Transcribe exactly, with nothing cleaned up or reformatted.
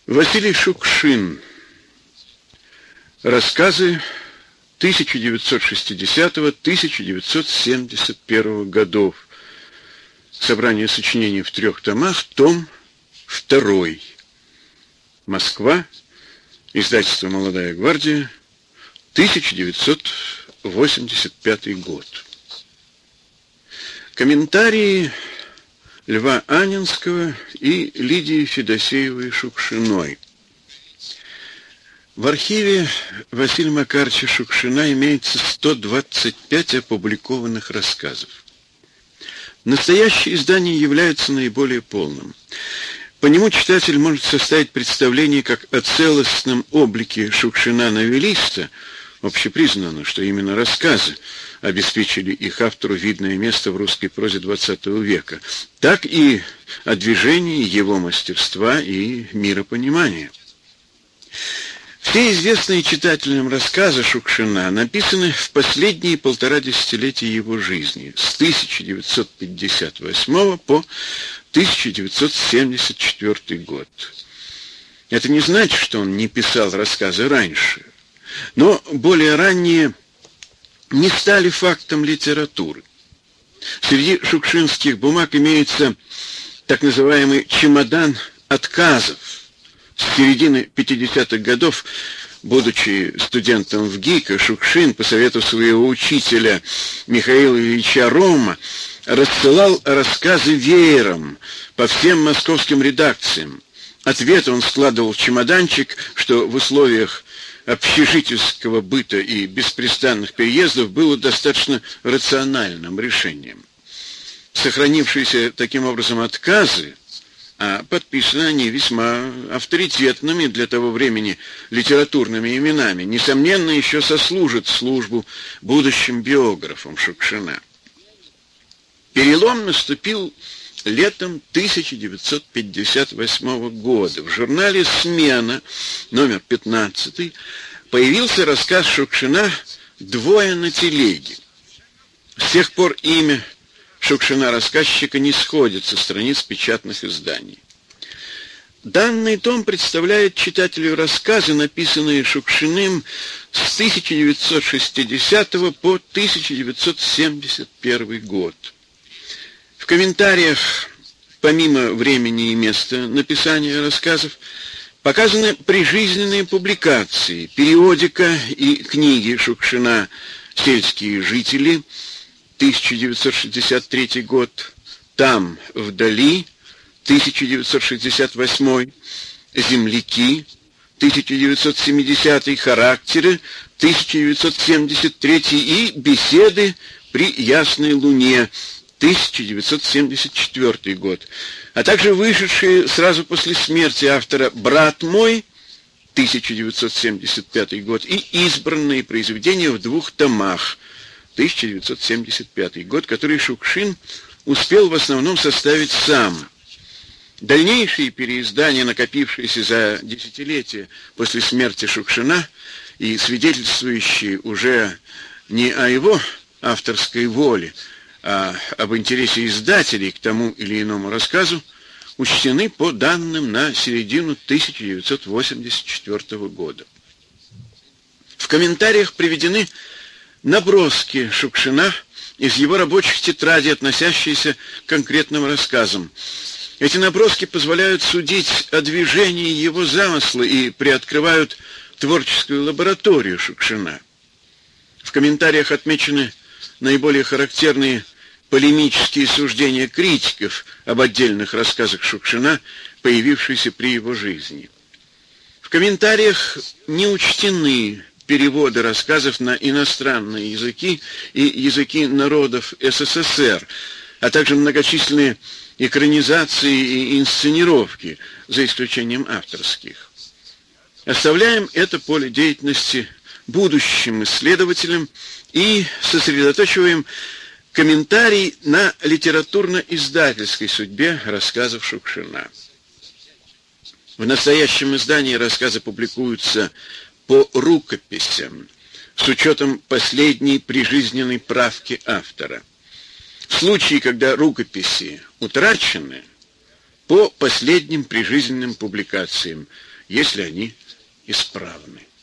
Василий Шукшин. Рассказы тысяча девятьсот шестидесятого — тысяча девятьсот семьдесят первого годов. Собрание сочинений в трех томах, том второй. Москва. Издательство «Молодая гвардия», тысяча девятьсот восемьдесят пятый год. Комментарии Льва Анненского и Лидии Федосеевой-Шукшиной. В архиве Василия Макаровича Шукшина имеется сто двадцать пять опубликованных рассказов. Настоящее издание является наиболее полным. По нему читатель может составить представление как о целостном облике Шукшина-новеллиста. Общепризнано, что именно рассказы обеспечили их автору видное место в русской прозе двадцатого века, так и о движении его мастерства и миропонимания. Все известные читателям рассказы Шукшина написаны в последние полтора десятилетия его жизни, с тысяча девятьсот пятьдесят восьмого по тысяча девятьсот семьдесят четвёртый год. Это не значит, что он не писал рассказы раньше, но более ранние не стали фактом литературы. Среди шукшинских бумаг имеется так называемый «чемодан отказов». С середины пятидесятых годов, будучи студентом в ГИКа, Шукшин, по совету своего учителя Михаила Ильича Рома, рассылал рассказы веером по всем московским редакциям. Ответы он складывал в чемоданчик, что в условиях общежительского быта и беспрестанных переездов было достаточно рациональным решением. Сохранившиеся таким образом отказы, а подписаны они весьма авторитетными для того времени литературными именами, несомненно, еще сослужат службу будущим биографам Шукшина. Перелом наступил летом тысяча девятьсот пятьдесят восьмого года. В журнале «Смена», номер пятнадцатый, появился рассказ Шукшина «Двое на телеге». С тех пор имя Шукшина-рассказчика не сходит со страниц печатных изданий. Данный том представляет читателю рассказы, написанные Шукшиным с тысяча девятьсот шестидесятого по тысяча девятьсот семьдесят первый год. В комментариях, помимо времени и места написания рассказов, показаны прижизненные публикации, периодика и книги Шукшина «Сельские жители», тысяча девятьсот шестьдесят третий год, «Там, вдали», тысяча девятьсот шестьдесят восьмой, «Земляки», тысяча девятьсот семидесятый, «Характеры», тысяча девятьсот семьдесят третий и «Беседы при ясной луне», тысяча девятьсот семьдесят четвёртый год, а также вышедшие сразу после смерти автора «Брат мой», тысяча девятьсот семьдесят пятый год, и избранные произведения в двух томах, тысяча девятьсот семьдесят пятый год, который Шукшин успел в основном составить сам. Дальнейшие переиздания, накопившиеся за десятилетия после смерти Шукшина и свидетельствующие уже не о его авторской воле, а об интересе издателей к тому или иному рассказу, учтены по данным на середину тысяча девятьсот восемьдесят четвёртого года. В комментариях приведены наброски Шукшина из его рабочих тетрадей, относящиеся к конкретным рассказам. Эти наброски позволяют судить о движении его замысла и приоткрывают творческую лабораторию Шукшина. В комментариях отмечены наиболее характерные полемические суждения критиков об отдельных рассказах Шукшина, появившиеся при его жизни. В комментариях не учтены переводы рассказов на иностранные языки и языки народов СССР, а также многочисленные экранизации и инсценировки, за исключением авторских. Оставляем это поле деятельности будущим исследователям и сосредотачиваем комментарий на литературно-издательской судьбе рассказов Шукшина. В настоящем издании рассказы публикуются по рукописям, с учетом последней прижизненной правки автора. В случае, когда рукописи утрачены, по последним прижизненным публикациям, если они исправны.